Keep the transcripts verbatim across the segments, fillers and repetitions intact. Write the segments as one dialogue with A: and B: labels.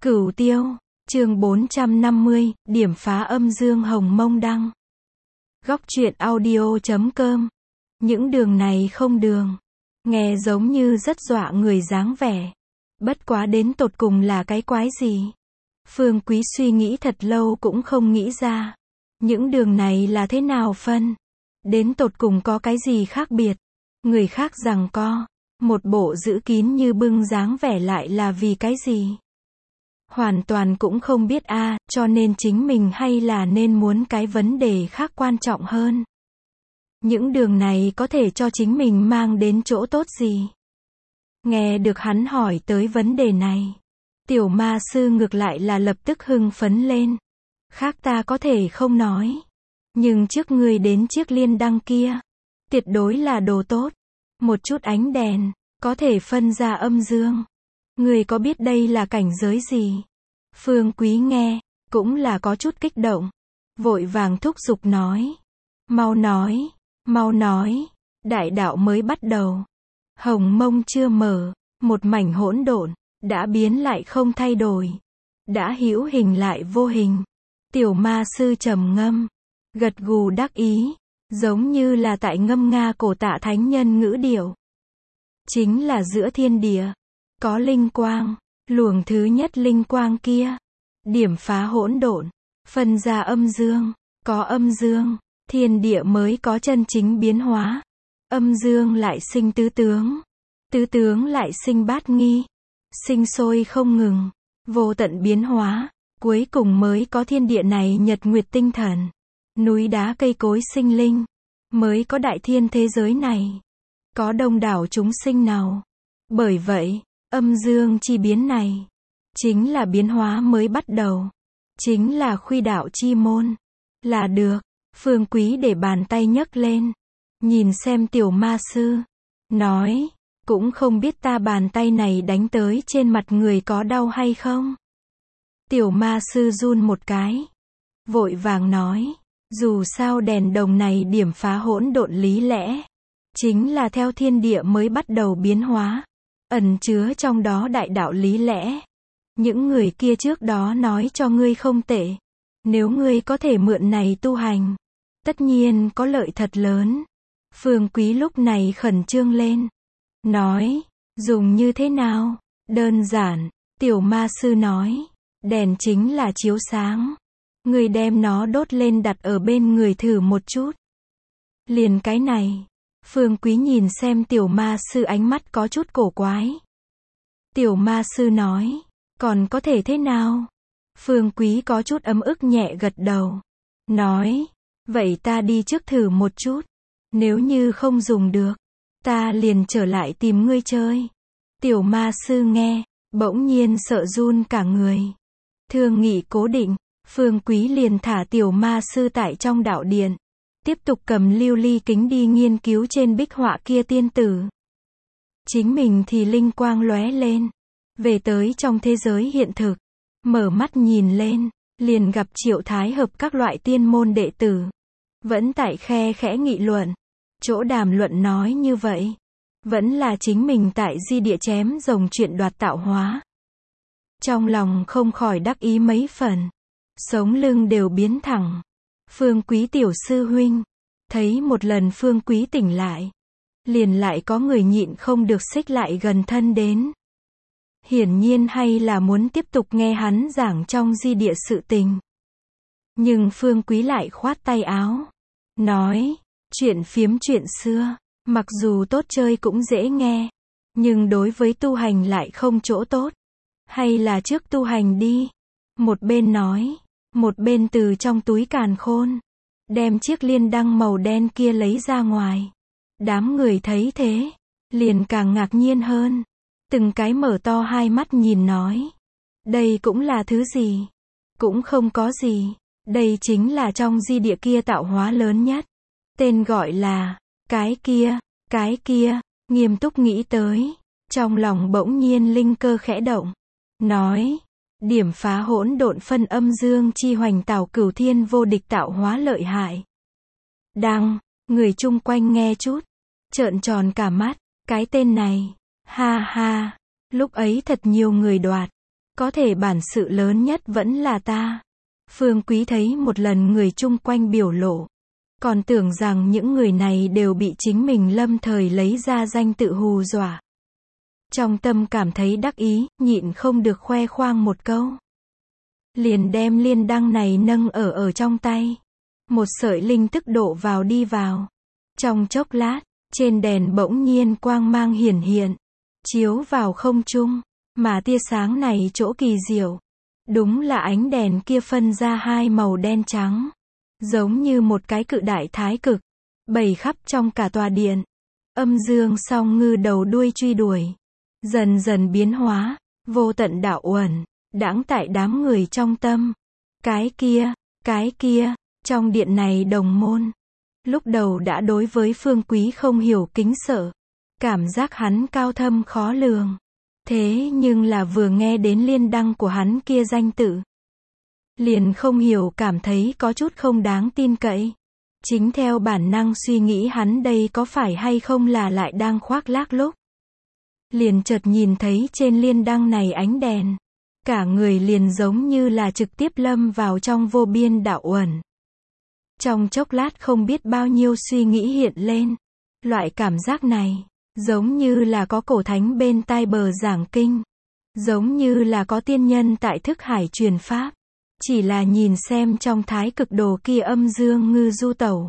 A: Cửu Tiêu, chương bốn trăm năm mươi, điểm phá âm dương hồng mông đăng. Góc truyện audio chấm com. Những đường này không đường. Nghe giống như rất dọa người dáng vẻ. Bất quá đến tột cùng là cái quái gì? Phương Quý suy nghĩ thật lâu cũng không nghĩ ra. Những đường này là thế nào phân? Đến tột cùng có cái gì khác biệt? Người khác giằng co. Một bộ giữ kín như bưng dáng vẻ lại là vì cái gì? Hoàn toàn cũng không biết a, à, cho nên chính mình hay là nên muốn cái vấn đề khác quan trọng hơn. Những đường này có thể cho chính mình mang đến chỗ tốt gì? Nghe được hắn hỏi tới vấn đề này, tiểu ma sư ngược lại là lập tức hưng phấn lên. Khác ta có thể không nói. Nhưng trước ngươi đến chiếc liên đăng kia, tuyệt đối là đồ tốt. Một chút ánh đèn, có thể phân ra âm dương. Người có biết đây là cảnh giới gì? Phương Quý nghe, cũng là có chút kích động. Vội vàng thúc giục nói. Mau nói, mau nói, đại đạo mới bắt đầu. Hồng mông chưa mở, một mảnh hỗn độn, đã biến lại không thay đổi. Đã hữu hình lại vô hình. Tiểu ma sư trầm ngâm, gật gù đắc ý, giống như là tại ngâm nga cổ tạ thánh nhân ngữ điệu. Chính là giữa thiên địa, có linh quang, luồng thứ nhất linh quang kia, điểm phá hỗn độn, phân ra âm dương, có âm dương, thiên địa mới có chân chính biến hóa. Âm dương lại sinh tứ tướng, tứ tướng lại sinh bát nghi, sinh sôi không ngừng, vô tận biến hóa, cuối cùng mới có thiên địa này nhật nguyệt tinh thần, núi đá cây cối sinh linh, mới có đại thiên thế giới này. Có đông đảo chúng sinh nào. Bởi vậy, âm dương chi biến này, chính là biến hóa mới bắt đầu. Chính là khuy đạo chi môn. Là được. Phương Quý để bàn tay nhấc lên. Nhìn xem tiểu ma sư. Nói, cũng không biết ta bàn tay này đánh tới trên mặt người có đau hay không. Tiểu ma sư run một cái. Vội vàng nói, dù sao đèn đồng này điểm phá hỗn độn lý lẽ. Chính là theo thiên địa mới bắt đầu biến hóa. Ẩn chứa trong đó đại đạo lý lẽ. Những người kia trước đó nói cho ngươi không tệ. Nếu ngươi có thể mượn này tu hành, tất nhiên có lợi thật lớn. Phương Quý lúc này khẩn trương lên. Nói, dùng như thế nào? Đơn giản, tiểu ma sư nói. Đèn chính là chiếu sáng. Ngươi đem nó đốt lên đặt ở bên người thử một chút. Liền cái này. Phương Quý nhìn xem tiểu ma sư ánh mắt có chút cổ quái. Tiểu ma sư nói, còn có thể thế nào? Phương Quý có chút ấm ức nhẹ gật đầu. Nói, vậy ta đi trước thử một chút. Nếu như không dùng được, ta liền trở lại tìm ngươi chơi. Tiểu ma sư nghe, bỗng nhiên sợ run cả người. Thương nghị cố định, Phương Quý liền thả tiểu ma sư tại trong đạo điện. Tiếp tục cầm lưu ly kính đi nghiên cứu trên bích họa kia tiên tử. Chính mình thì linh quang lóe lên. Về tới trong thế giới hiện thực. Mở mắt nhìn lên, liền gặp Triệu Thái Hợp các loại tiên môn đệ tử. Vẫn tại khe khẽ nghị luận. Chỗ đàm luận nói như vậy. Vẫn là chính mình tại di địa chém rồng chuyện đoạt tạo hóa. Trong lòng không khỏi đắc ý mấy phần. Sống lưng đều biến thẳng. Phương Quý tiểu sư huynh, thấy một lần Phương Quý tỉnh lại, liền lại có người nhịn không được xích lại gần thân đến. Hiển nhiên hay là muốn tiếp tục nghe hắn giảng trong di địa sự tình. Nhưng Phương Quý lại khoát tay áo, nói, chuyện phiếm chuyện xưa, mặc dù tốt chơi cũng dễ nghe, nhưng đối với tu hành lại không chỗ tốt. Hay là trước tu hành đi. Một bên nói, một bên từ trong túi càn khôn, đem chiếc liên đăng màu đen kia lấy ra ngoài. Đám người thấy thế, liền càng ngạc nhiên hơn. Từng cái mở to hai mắt nhìn nói. Đây cũng là thứ gì? Cũng không có gì. Đây chính là trong di địa kia tạo hóa lớn nhất. Tên gọi là, cái kia, cái kia, nghiêm túc nghĩ tới. Trong lòng bỗng nhiên linh cơ khẽ động. Nói. Điểm phá hỗn độn phân âm dương chi hoành tảo cửu thiên vô địch tạo hóa lợi hại. Đăng, người chung quanh nghe chút, trợn tròn cả mắt, cái tên này, ha ha, lúc ấy thật nhiều người đoạt, Có thể bản sự lớn nhất vẫn là ta. Phương Quý thấy một lần người chung quanh biểu lộ. Còn tưởng rằng những người này đều bị chính mình lâm thời lấy ra danh tự hù dọa. Trong tâm cảm thấy đắc ý, nhịn không được khoe khoang một câu. Liền đem liên đăng này nâng ở ở trong tay. Một sợi linh tức độ vào đi vào. Trong chốc lát, trên đèn bỗng nhiên quang mang hiển hiện. Chiếu vào không trung. Mà tia sáng này chỗ kỳ diệu. Đúng là ánh đèn kia phân ra hai màu đen trắng. Giống như một cái cự đại thái cực. Bày khắp trong cả tòa điện. Âm dương song ngư đầu đuôi truy đuổi. Dần dần biến hóa. Vô tận đạo uẩn. Đãng tại đám người trong tâm. Cái kia, cái kia. Trong điện này đồng môn. Lúc đầu đã đối với Phương Quý không hiểu kính sợ. Cảm giác hắn cao thâm khó lường. Thế nhưng là vừa nghe đến liên đăng của hắn kia danh tự. Liền không hiểu cảm thấy có chút không đáng tin cậy. Chính theo bản năng suy nghĩ hắn đây có phải hay không là lại đang khoác lác lúc. Liền chợt nhìn thấy trên liên đăng này ánh đèn. Cả người liền giống như là trực tiếp lâm vào trong vô biên đạo uẩn. Trong chốc lát không biết bao nhiêu suy nghĩ hiện lên. Loại cảm giác này, giống như là có cổ thánh bên tai bờ giảng kinh. Giống như là có tiên nhân tại thức hải truyền pháp. Chỉ là nhìn xem trong thái cực đồ kia âm dương ngư du tẩu.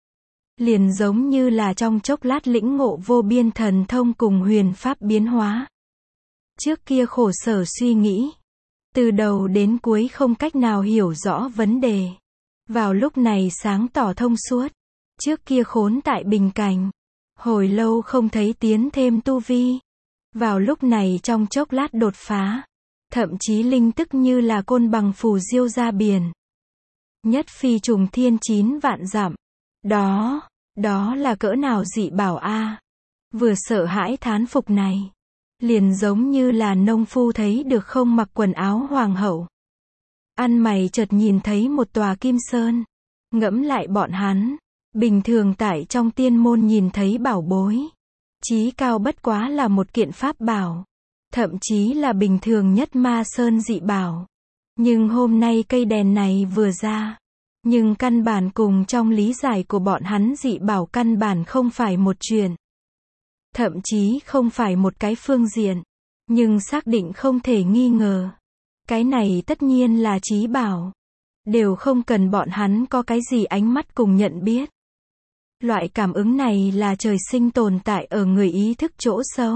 A: Liền giống như là trong chốc lát lĩnh ngộ vô biên thần thông cùng huyền pháp biến hóa. Trước kia khổ sở suy nghĩ. Từ đầu đến cuối không cách nào hiểu rõ vấn đề. Vào lúc này sáng tỏ thông suốt. Trước kia khốn tại bình cảnh. Hồi lâu không thấy tiến thêm tu vi. Vào lúc này trong chốc lát đột phá. Thậm chí linh tức như là côn bằng phù diêu ra biển. Nhất phi trùng thiên chín vạn dặm. Đó, đó là cỡ nào dị bảo a. Vừa sợ hãi thán phục này. Liền giống như là nông phu thấy được không mặc quần áo hoàng hậu. Ăn mày chợt nhìn thấy một tòa kim sơn. Ngẫm lại bọn hắn. Bình thường tại trong tiên môn nhìn thấy bảo bối. Chí cao bất quá là một kiện pháp bảo. Thậm chí là bình thường nhất ma sơn dị bảo. Nhưng hôm nay cây đèn này vừa ra. Nhưng căn bản cùng trong lý giải của bọn hắn dị bảo căn bản không phải một chuyện. Thậm chí không phải một cái phương diện. Nhưng xác định không thể nghi ngờ. Cái này tất nhiên là chí bảo. Đều không cần bọn hắn có cái gì ánh mắt cùng nhận biết. Loại cảm ứng này là trời sinh tồn tại ở người ý thức chỗ sâu.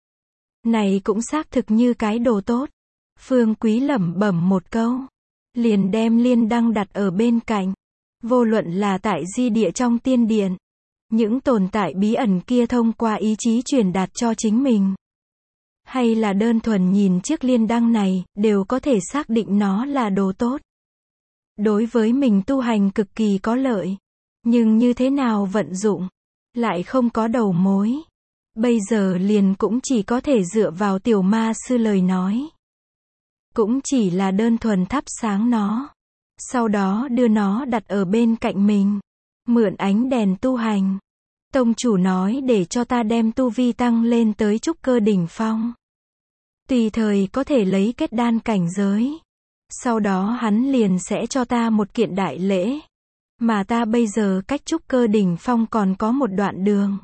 A: Này cũng xác thực như cái đồ tốt. Phương Quý lẩm bẩm một câu. Liền đem liên đăng đặt ở bên cạnh. Vô luận là tại di địa trong tiên điện. Những tồn tại bí ẩn kia thông qua ý chí truyền đạt cho chính mình. Hay là đơn thuần nhìn chiếc liên đăng này, đều có thể xác định nó là đồ tốt. Đối với mình tu hành cực kỳ có lợi. Nhưng như thế nào vận dụng, lại không có đầu mối. Bây giờ liền cũng chỉ có thể dựa vào tiểu ma sư lời nói. Cũng chỉ là đơn thuần thắp sáng nó. Sau đó đưa nó đặt ở bên cạnh mình. Mượn ánh đèn tu hành. Tông chủ nói để cho ta đem tu vi tăng lên tới trúc cơ đỉnh phong. Tùy thời có thể lấy kết đan cảnh giới. Sau đó hắn liền sẽ cho ta một kiện đại lễ. Mà ta bây giờ cách trúc cơ đỉnh phong còn có một đoạn đường.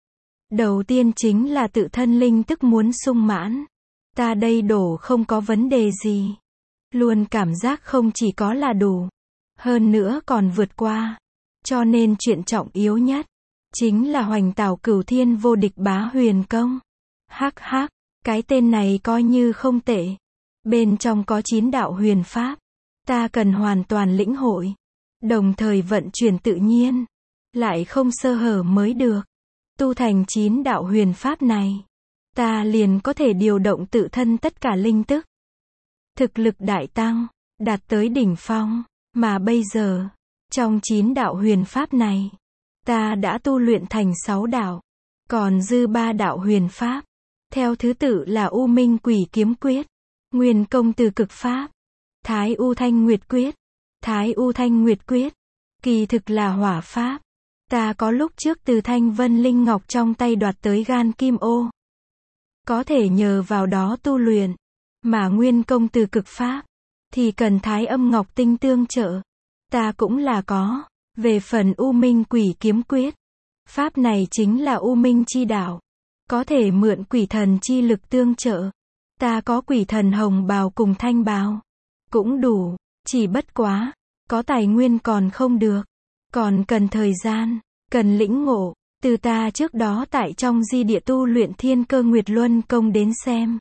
A: Đầu tiên chính là tự thân linh tức muốn sung mãn. Ta đây đổ không có vấn đề gì. Luôn cảm giác không chỉ có là đủ. Hơn nữa còn vượt qua. Cho nên chuyện trọng yếu nhất. Chính là hoành tảo cửu thiên vô địch bá huyền công. Hắc hắc, cái tên này coi như không tệ. Bên trong có chín đạo huyền pháp. Ta cần hoàn toàn lĩnh hội. Đồng thời vận chuyển tự nhiên. Lại không sơ hở mới được. Tu thành chín đạo huyền pháp này. Ta liền có thể điều động tự thân tất cả linh tức. Thực lực đại tăng. Đạt tới đỉnh phong. Mà bây giờ. Trong chín đạo huyền pháp này. Ta đã tu luyện thành sáu đạo. Còn dư ba đạo huyền pháp. Theo thứ tự là U Minh Quỷ Kiếm Quyết. Nguyên Công Từ Cực Pháp. Thái U Thanh Nguyệt Quyết. Thái U Thanh Nguyệt Quyết. Kỳ thực là hỏa pháp. Ta có lúc trước từ Thanh Vân Linh Ngọc trong tay đoạt tới gan kim ô. Có thể nhờ vào đó tu luyện. Mà nguyên công từ cực pháp, thì cần thái âm ngọc tinh tương trợ. Ta cũng là có. Về phần U Minh Quỷ Kiếm Quyết, pháp này chính là U Minh chi đạo. Có thể mượn quỷ thần chi lực tương trợ. Ta có quỷ thần hồng bào cùng thanh bào. Cũng đủ, chỉ bất quá, có tài nguyên còn không được. Còn cần thời gian, cần lĩnh ngộ. Từ ta trước đó tại trong di địa tu luyện Thiên Cơ Nguyệt Luân công đến xem.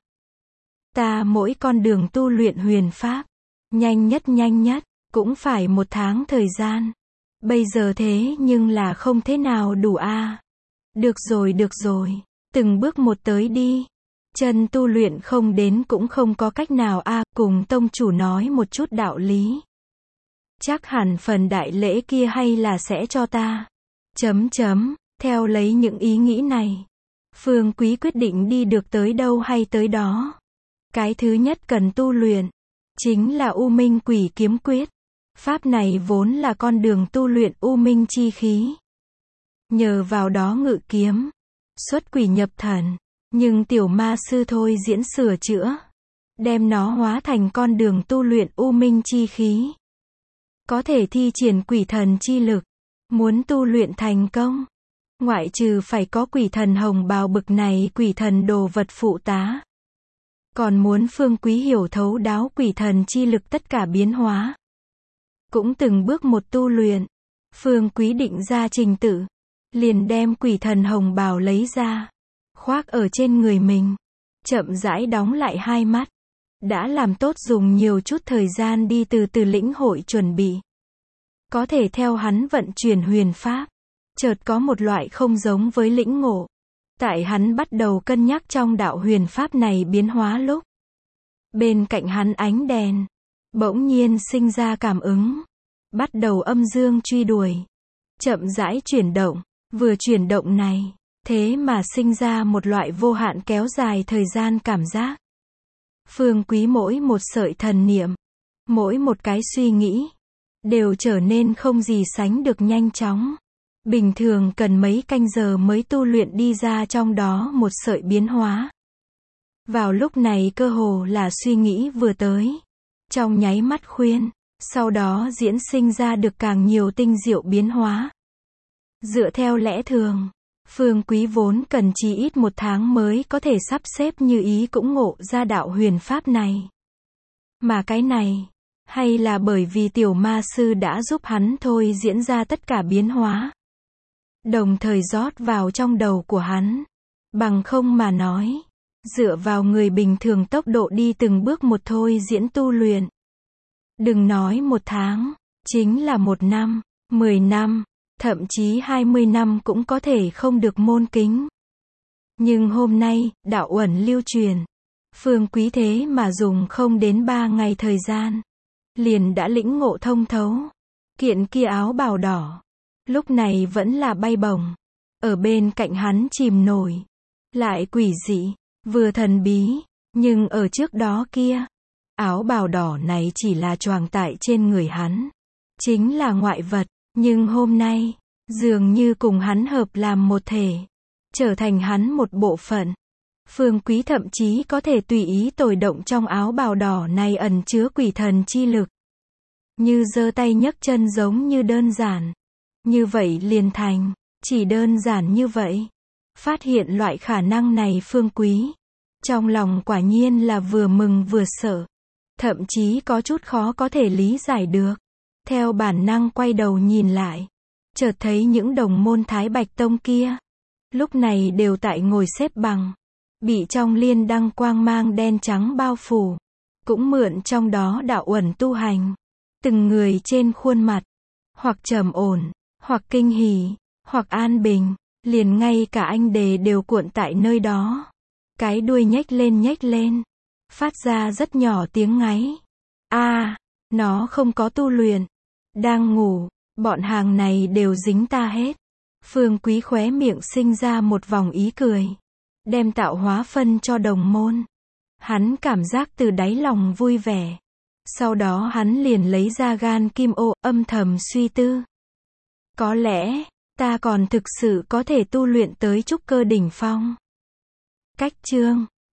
A: Ta mỗi con đường tu luyện huyền pháp, nhanh nhất nhanh nhất, cũng phải một tháng thời gian. Bây giờ thế nhưng là không thế nào đủ a. À. Được rồi được rồi, từng bước một tới đi. Chân tu luyện không đến cũng không có cách nào a. À. Cùng tông chủ nói một chút đạo lý. Chắc hẳn phần đại lễ kia hay là sẽ cho ta. Chấm chấm, theo lấy những ý nghĩ này, Phương Quý quyết định đi được tới đâu hay tới đó. Cái thứ nhất cần tu luyện, chính là U Minh Quỷ Kiếm Quyết. Pháp này vốn là con đường tu luyện U Minh chi khí. Nhờ vào đó ngự kiếm, xuất quỷ nhập thần. Nhưng tiểu ma sư thôi diễn sửa chữa, đem nó hóa thành con đường tu luyện U Minh chi khí. Có thể thi triển quỷ thần chi lực. Muốn tu luyện thành công, ngoại trừ phải có quỷ thần hồng bào bực này quỷ thần đồ vật phụ tá. Còn muốn Phương Quý hiểu thấu đáo quỷ thần chi lực tất cả biến hóa. Cũng từng bước một tu luyện. Phương Quý định ra trình tự, liền đem quỷ thần hồng bào lấy ra, khoác ở trên người mình, chậm rãi đóng lại hai mắt. Đã làm tốt dùng nhiều chút thời gian đi từ từ lĩnh hội chuẩn bị. Có thể theo hắn vận chuyển huyền pháp, chợt có một loại không giống với lĩnh ngộ. Tại hắn bắt đầu cân nhắc trong đạo huyền pháp này biến hóa lúc, bên cạnh hắn ánh đèn, bỗng nhiên sinh ra cảm ứng. Bắt đầu âm dương truy đuổi, chậm rãi chuyển động. Vừa chuyển động này, thế mà sinh ra một loại vô hạn kéo dài thời gian cảm giác. Phương Quý mỗi một sợi thần niệm, mỗi một cái suy nghĩ, đều trở nên không gì sánh được nhanh chóng. Bình thường cần mấy canh giờ mới tu luyện đi ra trong đó một sợi biến hóa. Vào lúc này cơ hồ là suy nghĩ vừa tới, trong nháy mắt khuyên, sau đó diễn sinh ra được càng nhiều tinh diệu biến hóa. Dựa theo lẽ thường, Phương Quý vốn cần chỉ ít một tháng mới có thể sắp xếp như ý cũng ngộ ra đạo huyền pháp này. Mà cái này, hay là bởi vì tiểu ma sư đã giúp hắn thôi diễn ra tất cả biến hóa, đồng thời rót vào trong đầu của hắn. Bằng không mà nói, dựa vào người bình thường tốc độ đi từng bước một thôi diễn tu luyện. Đừng nói một tháng, chính là một năm, mười năm, thậm chí hai mươi năm cũng có thể không được môn kính. Nhưng hôm nay, đạo uẩn lưu truyền, Phương Quý thế mà dùng không đến ba ngày thời gian, liền đã lĩnh ngộ thông thấu. Kiện kia áo bào đỏ, lúc này vẫn là bay bổng, ở bên cạnh hắn chìm nổi, lại quỷ dị, vừa thần bí, nhưng ở trước đó kia, áo bào đỏ này chỉ là choàng tại trên người hắn, chính là ngoại vật, nhưng hôm nay, dường như cùng hắn hợp làm một thể, trở thành hắn một bộ phận. Phương Quý thậm chí có thể tùy ý tồi động trong áo bào đỏ này ẩn chứa quỷ thần chi lực. Như giơ tay nhấc chân giống như đơn giản. Như vậy liền thành, chỉ đơn giản như vậy. Phát hiện loại khả năng này Phương Quý, trong lòng quả nhiên là vừa mừng vừa sợ. Thậm chí có chút khó có thể lý giải được. Theo bản năng quay đầu nhìn lại, chợt thấy những đồng môn Thái Bạch Tông kia, lúc này đều tại ngồi xếp bằng, bị trong liên đăng quang mang đen trắng bao phủ, cũng mượn trong đó đạo uẩn tu hành. Từng người trên khuôn mặt, hoặc trầm ổn, hoặc kinh hỉ, hoặc an bình, liền ngay cả anh đề đều cuộn tại nơi đó. Cái đuôi nhếch lên nhếch lên, phát ra rất nhỏ tiếng ngáy. A, à, nó không có tu luyện, đang ngủ, bọn hàng này đều dính ta hết. Phương Quý khóe miệng sinh ra một vòng ý cười, đem tạo hóa phân cho đồng môn. Hắn cảm giác từ đáy lòng vui vẻ. Sau đó hắn liền lấy ra gan kim ô, âm thầm suy tư. Có lẽ, ta còn thực sự có thể tu luyện tới trúc cơ đỉnh phong. Cách chương